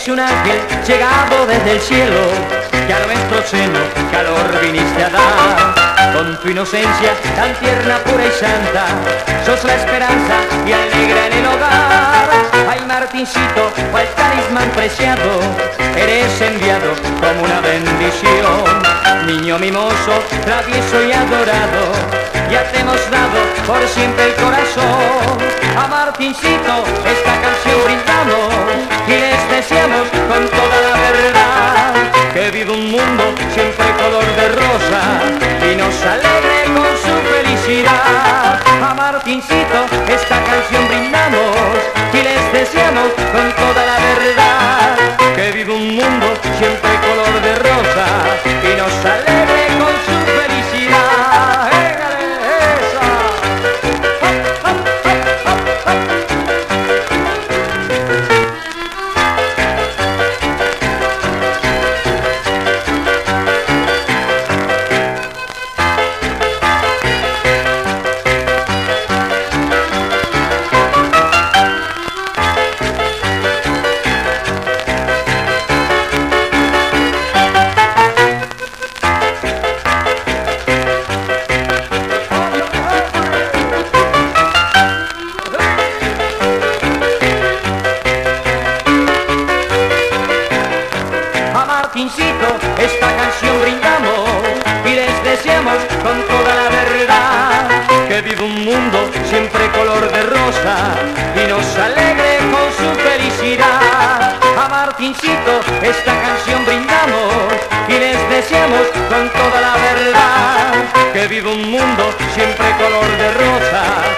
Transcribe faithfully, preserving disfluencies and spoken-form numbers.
Eres un ángel llegado desde el cielo, que a nuestro seno calor viniste a dar. Con tu inocencia tan tierna, pura y santa, sos la esperanza y alegra en el hogar. Ay, Martincito, cual talismán preciado, eres enviado como una bendición. Niño mimoso, travieso y adorado, ya te hemos dado por siempre el corazón. A Martincito esta canción brindamos y les deseamos con toda la verdad que viva un mundo siempre color de rosa y nos alegre con su felicidad. A Martincito esta canción brindamos y les deseamos con toda la verdad que viva un mundo siempre color de rosa y nos alegre con su felicidad. ¡Égale esa! ¡Hop, hop, hop, hop, hop! Martincito, esta canción brindamos y les deseamos con toda la verdad que viva un mundo siempre color de rosa y nos alegre con su felicidad. A Martincito esta canción brindamos y les deseamos con toda la verdad que viva un mundo siempre color de rosa